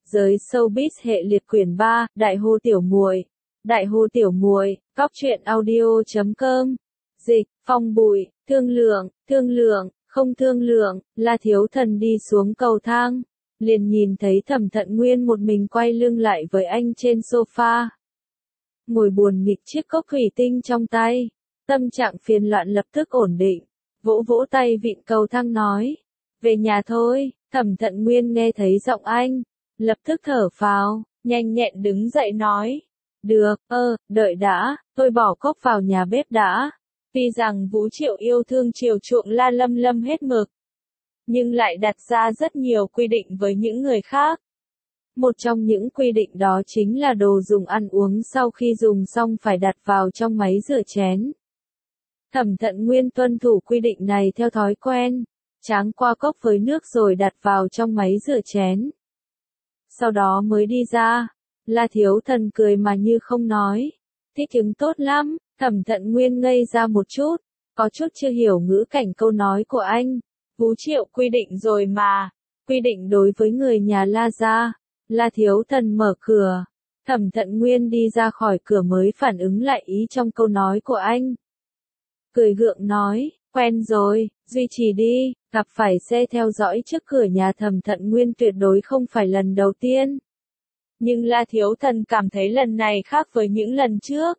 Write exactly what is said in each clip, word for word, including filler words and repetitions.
Giới showbiz hệ liệt quyển ba, Đại hô tiểu muội. Đại hô tiểu muội, góc truyện audio chấm com. Dịch, Phong Bụi, thương lượng, thương lượng, không thương lượng, La Thiếu Thần đi xuống cầu thang, liền nhìn thấy Thẩm Thận Nguyên một mình quay lưng lại với anh trên sofa. Ngồi buồn nghịch chiếc cốc thủy tinh trong tay, tâm trạng phiền loạn lập tức ổn định, vỗ vỗ tay vịn cầu thang nói, về nhà thôi. Thẩm Thận Nguyên nghe thấy giọng anh, lập tức thở phào, nhanh nhẹn đứng dậy nói, được, ơ, đợi đã, tôi bỏ cốc vào nhà bếp đã. Tuy rằng Vũ Triệu yêu thương chiều chuộng La Lâm Lâm hết mực, nhưng lại đặt ra rất nhiều quy định với những người khác. Một trong những quy định đó chính là đồ dùng ăn uống sau khi dùng xong phải đặt vào trong máy rửa chén. Thẩm Thận Nguyên tuân thủ quy định này theo thói quen, tráng qua cốc với nước rồi đặt vào trong máy rửa chén. Sau đó mới đi ra, La Thiếu Thần cười mà như không nói, thích ứng tốt lắm. Thẩm Thận Nguyên ngây ra một chút, có chút chưa hiểu ngữ cảnh câu nói của anh. Vũ Triệu quy định rồi mà, quy định đối với người nhà La gia. La Thiếu Thần mở cửa, Thẩm Thận Nguyên đi ra khỏi cửa mới phản ứng lại ý trong câu nói của anh. Cười gượng nói, quen rồi, duy trì đi, gặp phải xe theo dõi trước cửa nhà Thẩm Thận Nguyên tuyệt đối không phải lần đầu tiên. Nhưng La Thiếu Thần cảm thấy lần này khác với những lần trước.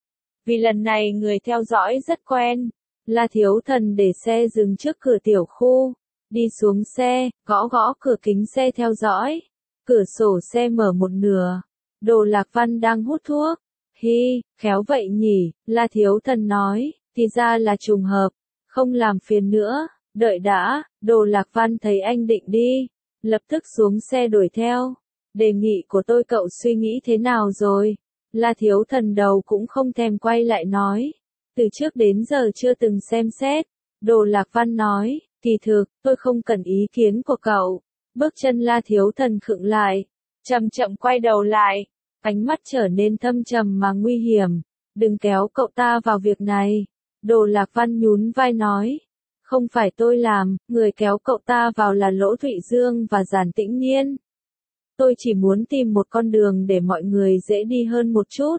Vì lần này người theo dõi rất quen, La Thiếu Thần để xe dừng trước cửa tiểu khu, đi xuống xe, gõ gõ cửa kính xe theo dõi, cửa sổ xe mở một nửa, Đồ Lạc Văn đang hút thuốc, hi, khéo vậy nhỉ, La Thiếu Thần nói, thì ra là trùng hợp, không làm phiền nữa, đợi đã. Đồ Lạc Văn thấy anh định đi, lập tức xuống xe đuổi theo, đề nghị của tôi cậu suy nghĩ thế nào rồi? La Thiếu Thần đầu cũng không thèm quay lại nói, từ trước đến giờ chưa từng xem xét. Đồ Lạc Văn nói, kỳ thực, tôi không cần ý kiến của cậu. Bước chân La Thiếu Thần khựng lại, chậm chậm quay đầu lại, ánh mắt trở nên thâm trầm mà nguy hiểm, đừng kéo cậu ta vào việc này. Đồ Lạc Văn nhún vai nói, không phải tôi làm, người kéo cậu ta vào là Lỗ Thụy Dương và Giản Tĩnh Nhiên. Tôi chỉ muốn tìm một con đường để mọi người dễ đi hơn một chút.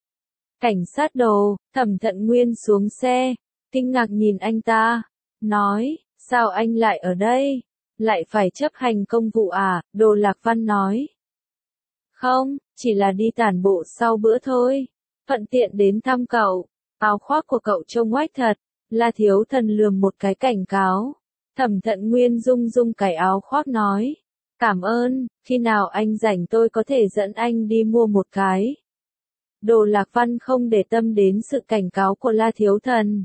Cảnh sát Đồ. Thẩm Thận Nguyên xuống xe, kinh ngạc nhìn anh ta, nói, sao anh lại ở đây? Lại phải chấp hành công vụ à? Đồ Lạc Văn nói, không, chỉ là đi tản bộ sau bữa thôi, thuận tiện đến thăm cậu. Áo khoác của cậu trông oách thật. La Thiếu Thần lườm một cái cảnh cáo. Thẩm Thận Nguyên rung rung cái áo khoác nói, cảm ơn, khi nào anh rảnh tôi có thể dẫn anh đi mua một cái. Đồ Lạc Văn không để tâm đến sự cảnh cáo của La Thiếu Thần.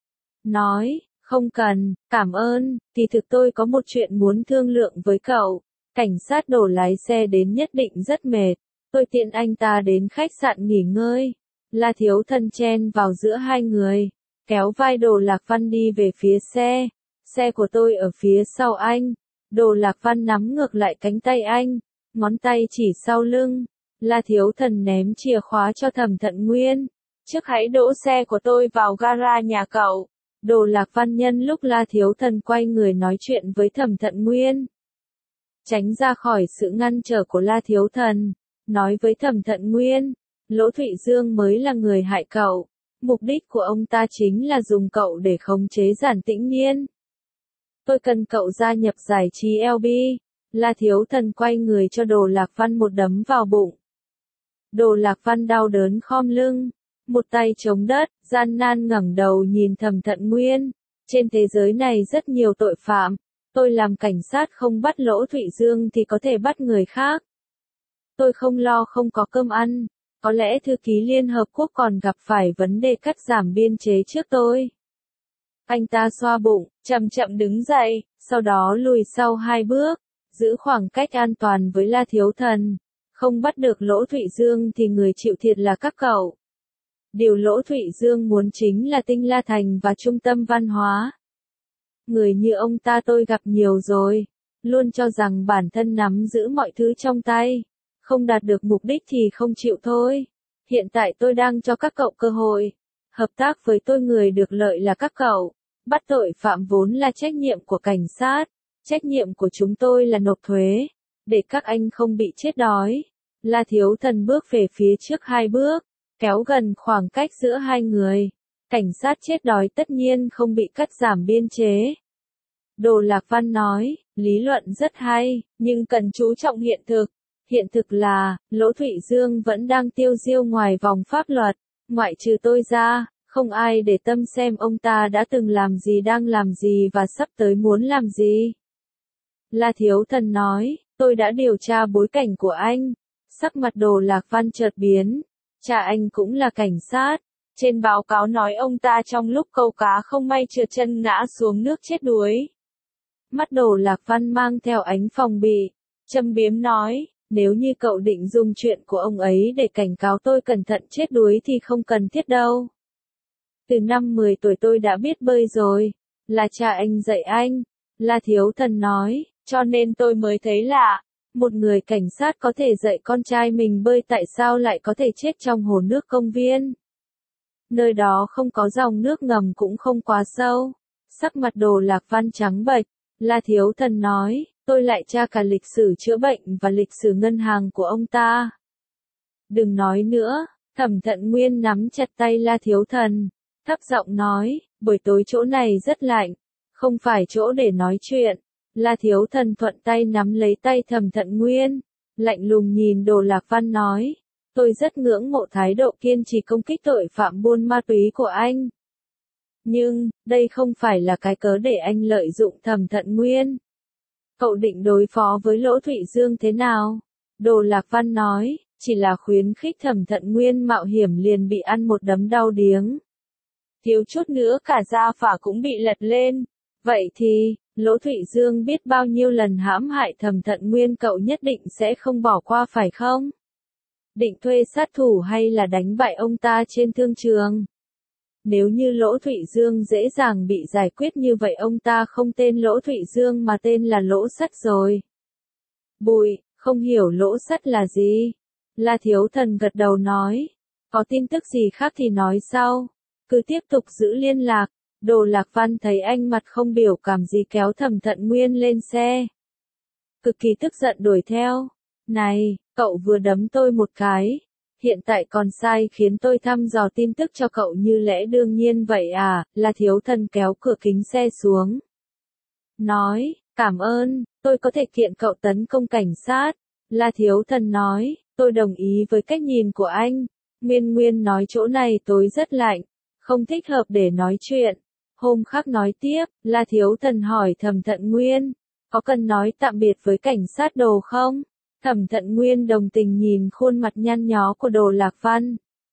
Nói, không cần, cảm ơn, thì thực tôi có một chuyện muốn thương lượng với cậu. Cảnh sát Đồ lái xe đến nhất định rất mệt, tôi tiện anh ta đến khách sạn nghỉ ngơi. La Thiếu Thần chen vào giữa hai người, kéo vai Đồ Lạc Văn đi về phía xe. Xe của tôi ở phía sau anh. Đồ Lạc Văn nắm ngược lại cánh tay anh, ngón tay chỉ sau lưng. La Thiếu Thần ném chìa khóa cho Thẩm Thận Nguyên. Trước hãy đỗ xe của tôi vào gara nhà cậu. Đồ Lạc Văn nhân lúc La Thiếu Thần quay người nói chuyện với Thẩm Thận Nguyên, tránh ra khỏi sự ngăn trở của La Thiếu Thần, nói với Thẩm Thận Nguyên, Lỗ Thụy Dương mới là người hại cậu. Mục đích của ông ta chính là dùng cậu để khống chế Giản Tĩnh Nhiên. Tôi cần cậu gia nhập giải trí lờ bê. La Thiếu Thần quay người cho Đồ Lạc Văn một đấm vào bụng. Đồ Lạc Văn đau đớn khom lưng, một tay chống đất, gian nan ngẩng đầu nhìn Thẩm Thận Nguyên. Trên thế giới này rất nhiều tội phạm. Tôi làm cảnh sát không bắt Lỗ Thụy Dương thì có thể bắt người khác. Tôi không lo không có cơm ăn. Có lẽ thư ký Liên Hợp Quốc còn gặp phải vấn đề cắt giảm biên chế trước tôi. Anh ta xoa bụng, chậm chậm đứng dậy, sau đó lùi sau hai bước, giữ khoảng cách an toàn với La Thiếu Thần. Không bắt được Lỗ Thụy Dương thì người chịu thiệt là các cậu. Điều Lỗ Thụy Dương muốn chính là Tinh La Thành và trung tâm văn hóa. Người như ông ta tôi gặp nhiều rồi, luôn cho rằng bản thân nắm giữ mọi thứ trong tay. Không đạt được mục đích thì không chịu thôi. Hiện tại tôi đang cho các cậu cơ hội. Hợp tác với tôi, người được lợi là các cậu. Bắt tội phạm vốn là trách nhiệm của cảnh sát. Trách nhiệm của chúng tôi là nộp thuế. để các anh không bị chết đói. La Thiếu Thần bước về phía trước hai bước, kéo gần khoảng cách giữa hai người. Cảnh sát chết đói tất nhiên không bị cắt giảm biên chế. Đồ Lạc Văn nói, lý luận rất hay, nhưng cần chú trọng hiện thực. Hiện thực là, Lỗ Thụy Dương vẫn đang tiêu diêu ngoài vòng pháp luật, ngoại trừ tôi ra, không ai để tâm xem ông ta đã từng làm gì, đang làm gì và sắp tới muốn làm gì. La Thiếu Thần nói, tôi đã điều tra bối cảnh của anh. Sắc mặt Đồ Lạc Văn chợt biến, cha anh cũng là cảnh sát. Trên báo cáo nói ông ta trong lúc câu cá không may trượt chân ngã xuống nước chết đuối. Mắt Đồ Lạc Văn mang theo ánh phòng bị, châm biếm nói, nếu như cậu định dùng chuyện của ông ấy để cảnh cáo tôi cẩn thận chết đuối thì không cần thiết đâu. Từ năm mười tuổi tôi đã biết bơi rồi, là cha anh dạy anh. La Thiếu Thần nói, cho nên tôi mới thấy lạ, một người cảnh sát có thể dạy con trai mình bơi, tại sao lại có thể chết trong hồ nước công viên? Nơi đó không có dòng nước ngầm cũng không quá sâu. Sắc mặt Đồ Lạc Văn trắng bệch. La Thiếu Thần nói, tôi lại tra cả lịch sử chữa bệnh và lịch sử ngân hàng của ông ta. Đừng nói nữa. Thẩm Thận Nguyên nắm chặt tay La Thiếu Thần, thấp giọng nói, buổi tối chỗ này rất lạnh, không phải chỗ để nói chuyện. La Thiếu Thần thuận tay nắm lấy tay Thẩm Thận Nguyên, lạnh lùng nhìn Đồ Lạc Văn nói, tôi rất ngưỡng mộ thái độ kiên trì công kích tội phạm buôn ma túy của anh. Nhưng, đây không phải là cái cớ để anh lợi dụng Thẩm Thận Nguyên. Cậu định đối phó với Lỗ Thụy Dương thế nào? Đồ Lạc Văn nói, chỉ là khuyến khích Thẩm Thận Nguyên mạo hiểm liền bị ăn một đấm đau điếng. Thiếu chút nữa cả gia phả cũng bị lật lên. Vậy thì, Lỗ Thụy Dương biết bao nhiêu lần hãm hại Thẩm Thận Nguyên, cậu nhất định sẽ không bỏ qua phải không? Định thuê sát thủ hay là đánh bại ông ta trên thương trường? Nếu như Lỗ Thụy Dương dễ dàng bị giải quyết như vậy, ông ta không tên Lỗ Thụy Dương mà tên là Lỗ Sắt rồi. Bụi, không hiểu Lỗ Sắt là gì? La Thiếu Thần gật đầu nói, có tin tức gì khác thì nói sau, cứ tiếp tục giữ liên lạc. Đồ Lạc Văn thấy anh mặt không biểu cảm gì kéo Thẩm Thận Nguyên lên xe. Cực kỳ tức giận đuổi theo. Này, cậu vừa đấm tôi một cái, hiện tại còn sai khiến tôi thăm dò tin tức cho cậu như lẽ đương nhiên vậy à? La Thiếu Thần kéo cửa kính xe xuống. Nói, cảm ơn, tôi có thể kiện cậu tấn công cảnh sát. La Thiếu Thần nói, tôi đồng ý với cách nhìn của anh. Nguyên Nguyên nói chỗ này tối rất lạnh, không thích hợp để nói chuyện. Hôm khác nói tiếp. La Thiếu Thần hỏi Thẩm Thận Nguyên, có cần nói tạm biệt với cảnh sát Đồ không? Thẩm Thận Nguyên đồng tình nhìn khuôn mặt nhăn nhó của Đồ Lạc Văn.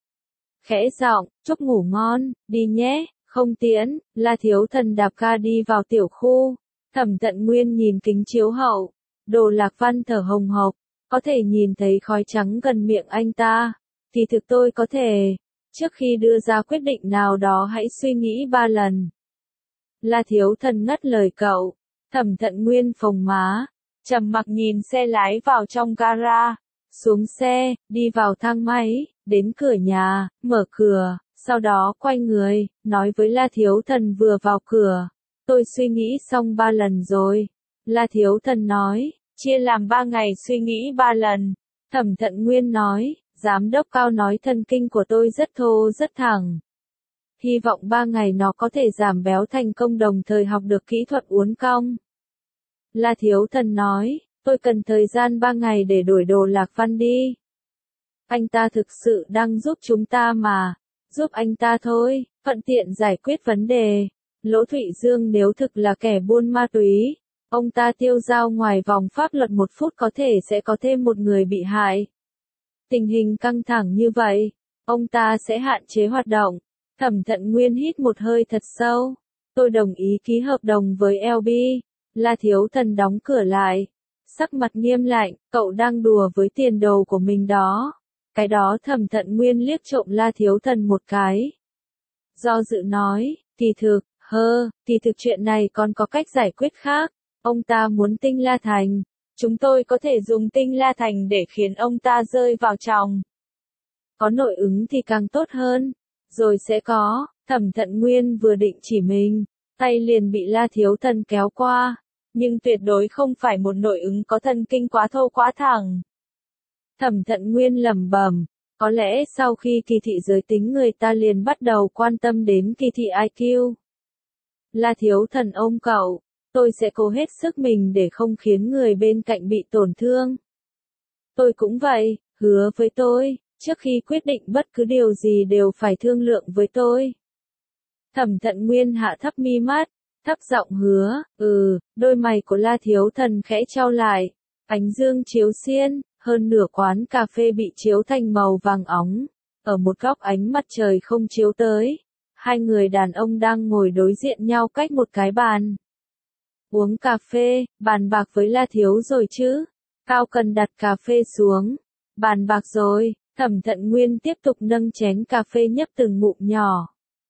Khẽ giọng, chúc ngủ ngon, đi nhé, không tiễn. La Thiếu Thần đạp ga đi vào tiểu khu. Thẩm Thận Nguyên nhìn kính chiếu hậu. Đồ Lạc Văn thở hồng hộc, có thể nhìn thấy khói trắng gần miệng anh ta. Thì thực tôi có thể. Trước khi đưa ra quyết định nào đó hãy suy nghĩ ba lần. La Thiếu Thần ngắt lời cậu. Thẩm Thận Nguyên phồng má, trầm mặc nhìn xe lái vào trong gara. Xuống xe, đi vào thang máy, đến cửa nhà, mở cửa, sau đó quay người, nói với La Thiếu Thần vừa vào cửa. Tôi suy nghĩ xong ba lần rồi. La Thiếu Thần nói, chia làm ba ngày suy nghĩ ba lần. Thẩm Thận Nguyên nói, giám đốc Cao nói thần kinh của tôi rất thô rất thẳng. Hy vọng ba ngày nó có thể giảm béo thành công, đồng thời học được kỹ thuật uốn cong. La Thiếu Thần nói, tôi cần thời gian ba ngày để đuổi Đồ Lạc Văn đi. Anh ta thực sự đang giúp chúng ta mà. Giúp anh ta thôi, thuận tiện giải quyết vấn đề. Lỗ Thụy Dương nếu thực là kẻ buôn ma túy, ông ta tiêu dao ngoài vòng pháp luật một phút có thể sẽ có thêm một người bị hại. Tình hình căng thẳng như vậy, ông ta sẽ hạn chế hoạt động. Thẩm Thận Nguyên hít một hơi thật sâu. Tôi đồng ý ký hợp đồng với lờ bê. La Thiếu Thần đóng cửa lại. Sắc mặt nghiêm lạnh, cậu đang đùa với tiền đồ của mình đó. Cái đó. Thẩm Thận Nguyên liếc trộm La Thiếu Thần một cái. Do dự nói, kỳ thực, hơ, kỳ thực chuyện này còn có cách giải quyết khác. Ông ta muốn Tinh La Thành. Chúng tôi có thể dùng Tinh La Thành để khiến ông ta rơi vào tròng. Có nội ứng thì càng tốt hơn. Rồi sẽ có. Thẩm Thận Nguyên vừa định chỉ mình, tay liền bị La Thiếu Thần kéo qua. nhưng tuyệt đối không phải một nội ứng có thần kinh quá thô quá thẳng. Thẩm Thận Nguyên lẩm bẩm, có lẽ sau khi kỳ thị giới tính người ta liền bắt đầu quan tâm đến kỳ thị i kiu. La Thiếu Thần ôm cậu, tôi sẽ cố hết sức mình để không khiến người bên cạnh bị tổn thương. Tôi cũng vậy, hứa với tôi, trước khi quyết định bất cứ điều gì đều phải thương lượng với tôi. Thẩm Thận Nguyên hạ thấp mi mắt, thấp giọng hứa, ừ, đôi mày của La Thiếu Thần khẽ chau lại, ánh dương chiếu xiên, hơn nửa quán cà phê bị chiếu thành màu vàng óng, ở một góc ánh mặt trời không chiếu tới, hai người đàn ông đang ngồi đối diện nhau cách một cái bàn. Uống cà phê, bàn bạc với La Thiếu rồi chứ? Cao Cần đặt cà phê xuống, bàn bạc rồi, Thẩm Thận Nguyên tiếp tục nâng chén cà phê nhấp từng ngụm nhỏ.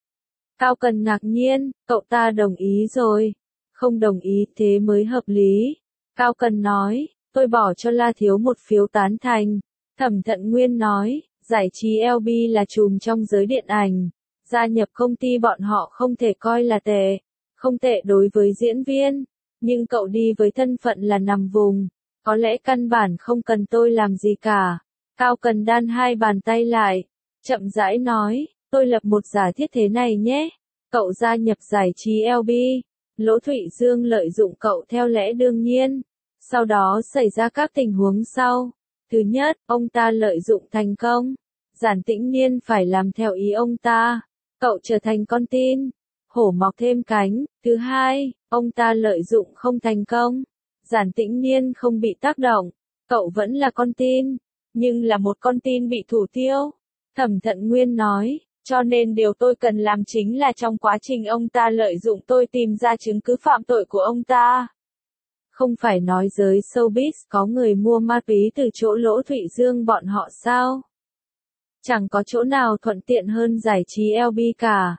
Cao Cần ngạc nhiên, cậu ta đồng ý rồi. Không đồng ý thế mới hợp lý. Cao Cần nói, tôi bỏ cho La Thiếu một phiếu tán thành. Thẩm Thận Nguyên nói, giải trí lờ bê là trùm trong giới điện ảnh. Gia nhập công ty bọn họ không thể coi là tệ. Không tệ đối với diễn viên. Nhưng cậu đi với thân phận là nằm vùng. Có lẽ căn bản không cần tôi làm gì cả. Cao Cần đan hai bàn tay lại. Chậm rãi nói. Tôi lập một giả thiết thế này nhé. Cậu gia nhập giải trí lờ bê. Lỗ Thụy Dương lợi dụng cậu theo lẽ đương nhiên. Sau đó xảy ra các tình huống sau. Thứ nhất, ông ta lợi dụng thành công. Giản Tĩnh Niên phải làm theo ý ông ta. Cậu trở thành con tin. Hổ mọc thêm cánh. Thứ hai, ông ta lợi dụng không thành công. Giản Tĩnh Niên không bị tác động. Cậu vẫn là con tin. Nhưng là một con tin bị thủ tiêu. Thẩm Thận Nguyên nói. Cho nên điều tôi cần làm chính là trong quá trình ông ta lợi dụng tôi tìm ra chứng cứ phạm tội của ông ta. Không phải nói giới showbiz có người mua ma túy từ chỗ Lỗ Thụy Dương bọn họ sao? Chẳng có chỗ nào thuận tiện hơn giải trí lờ bê cả.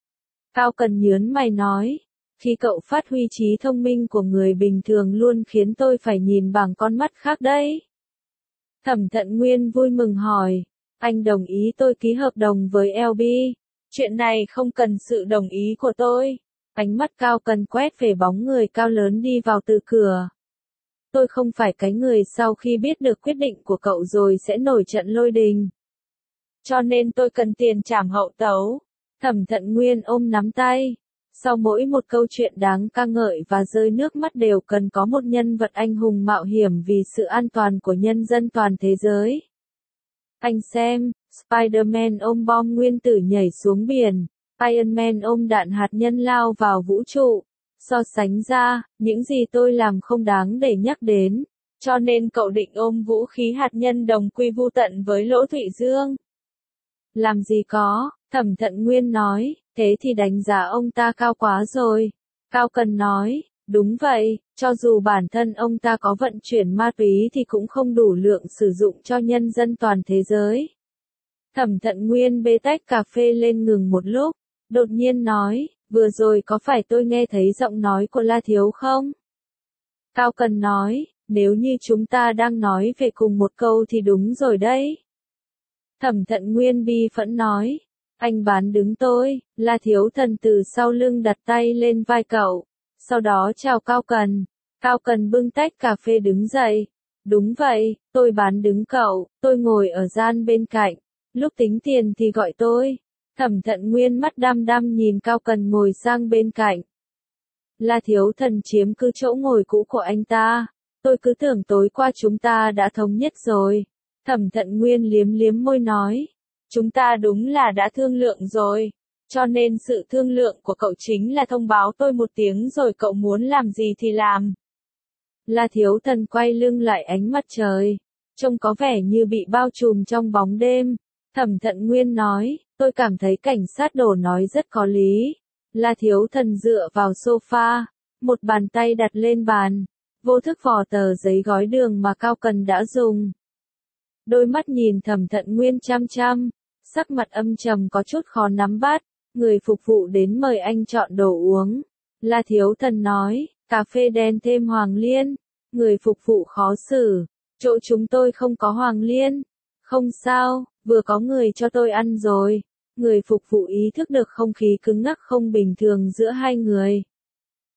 Cao Cần nhớn mày nói, khi cậu phát huy trí thông minh của người bình thường luôn khiến tôi phải nhìn bằng con mắt khác đấy. Thẩm Thận Nguyên vui mừng hỏi. Anh đồng ý tôi ký hợp đồng với lờ bê. Chuyện này không cần sự đồng ý của tôi. Ánh mắt Cao Cần quét về bóng người cao lớn đi vào từ cửa. Tôi không phải cái người sau khi biết được quyết định của cậu rồi sẽ nổi trận lôi đình. Cho nên tôi cần tiền trảm hậu tấu. Thẩm Thận Nguyên ôm nắm tay. Sau mỗi một câu chuyện đáng ca ngợi và rơi nước mắt đều cần có một nhân vật anh hùng mạo hiểm vì sự an toàn của nhân dân toàn thế giới. Anh xem, Spider-Man ôm bom nguyên tử nhảy xuống biển, Iron Man ôm đạn hạt nhân lao vào vũ trụ. So sánh ra, những gì tôi làm không đáng để nhắc đến. Cho nên cậu định ôm vũ khí hạt nhân đồng quy vu tận với Lỗ Thụy Dương. Làm gì có, Thẩm Thận Nguyên nói, thế thì đánh giá ông ta cao quá rồi. Cao Cần nói, đúng vậy, cho dù bản thân ông ta có vận chuyển ma túy thì cũng không đủ lượng sử dụng cho nhân dân toàn thế giới. Thẩm Thận Nguyên bê tách cà phê lên ngừng một lúc, đột nhiên nói, vừa rồi có phải tôi nghe thấy giọng nói của La Thiếu không? Cao Cần nói, nếu như chúng ta đang nói về cùng một câu thì đúng rồi đấy. Thẩm Thận Nguyên bi phẫn nói, anh bán đứng tôi. La Thiếu Thần từ sau lưng đặt tay lên vai cậu, sau đó chào Cao Cần. Cao Cần bưng tách cà phê đứng dậy. Đúng vậy, tôi bán đứng cậu, tôi ngồi ở gian bên cạnh, lúc tính tiền thì gọi tôi. Thẩm Thận Nguyên mắt đăm đăm nhìn Cao Cần ngồi sang bên cạnh. La Thiếu Thần chiếm cứ chỗ ngồi cũ của anh ta. Tôi cứ tưởng tối qua chúng ta đã thống nhất rồi. Thẩm Thận Nguyên liếm liếm môi nói. Chúng ta đúng là đã thương lượng rồi. Cho nên sự thương lượng của cậu chính là thông báo tôi một tiếng rồi cậu muốn làm gì thì làm. La Thiếu Thần quay lưng lại ánh mặt trời. Trông có vẻ như bị bao trùm trong bóng đêm. Thẩm Thận Nguyên nói, tôi cảm thấy cảnh sát Đồ nói rất có lý. La Thiếu Thần dựa vào sofa, một bàn tay đặt lên bàn, vô thức vò tờ giấy gói đường mà Cao Cần đã dùng. Đôi mắt nhìn Thẩm Thận Nguyên chăm chăm, sắc mặt âm trầm có chút khó nắm bắt, người phục vụ đến mời anh chọn đồ uống. La Thiếu Thần nói, cà phê đen thêm hoàng liên. Người phục vụ khó xử, chỗ chúng tôi không có hoàng liên. Không sao, vừa có người cho tôi ăn rồi. Người phục vụ ý thức được không khí cứng ngắc không bình thường giữa hai người.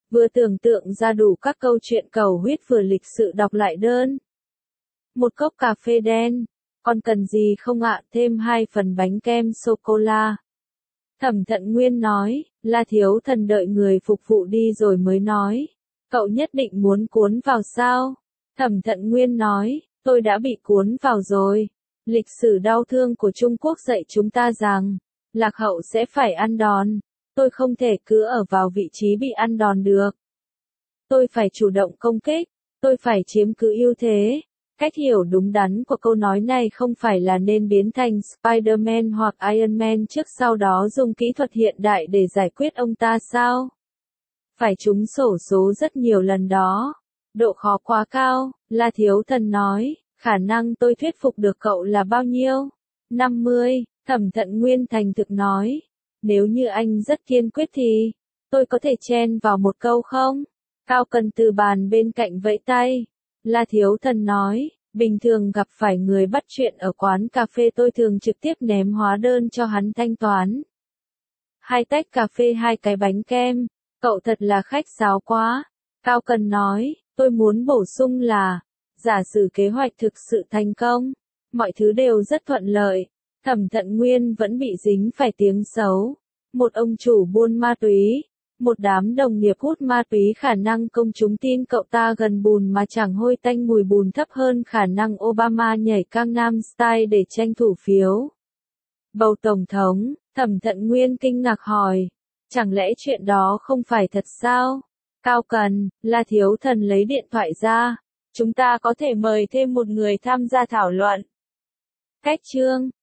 vừa tưởng tượng ra đủ các câu chuyện cầu huyết vừa lịch sự đọc lại đơn. Một cốc cà phê đen, còn cần gì không ạ, thêm hai phần bánh kem sô-cô-la. Thẩm Thận Nguyên nói, La Thiếu Thần đợi người phục vụ đi rồi mới nói, cậu nhất định muốn cuốn vào sao? Thẩm Thận Nguyên nói, tôi đã bị cuốn vào rồi. Lịch sử đau thương của Trung Quốc dạy chúng ta rằng, lạc hậu sẽ phải ăn đòn. Tôi không thể cứ ở vào vị trí bị ăn đòn được. Tôi phải chủ động công kích, tôi phải chiếm cứ ưu thế. Cách hiểu đúng đắn của câu nói này không phải là nên biến thành Spider-Man hoặc Iron Man trước sau đó dùng kỹ thuật hiện đại để giải quyết ông ta sao? Phải trúng xổ số rất nhiều lần đó. Độ khó quá cao, La Thiếu Thần nói, khả năng tôi thuyết phục được cậu là bao nhiêu? năm mươi, Thẩm Thận Nguyên thành thực nói. Nếu như anh rất kiên quyết thì, tôi có thể chen vào một câu không? Cao Cần từ bàn bên cạnh vẫy tay. La Thiếu Thần nói, bình thường gặp phải người bắt chuyện ở quán cà phê tôi thường trực tiếp ném hóa đơn cho hắn thanh toán. Hai tách cà phê hai cái bánh kem, cậu thật là khách sáo quá. Cao Cần nói, tôi muốn bổ sung là, giả sử kế hoạch thực sự thành công, mọi thứ đều rất thuận lợi. Thẩm Thận Nguyên vẫn bị dính phải tiếng xấu. Một ông chủ buôn ma túy, một đám đồng nghiệp hút ma túy, khả năng công chúng tin cậu ta gần bùn mà chẳng hôi tanh mùi bùn thấp hơn khả năng Obama nhảy Gangnam Style để tranh thủ phiếu bầu tổng thống. Thẩm Thận Nguyên kinh ngạc hỏi, chẳng lẽ chuyện đó không phải thật sao? Cao Cần, La Thiếu Thần lấy điện thoại ra, chúng ta có thể mời thêm một người tham gia thảo luận. Cách chương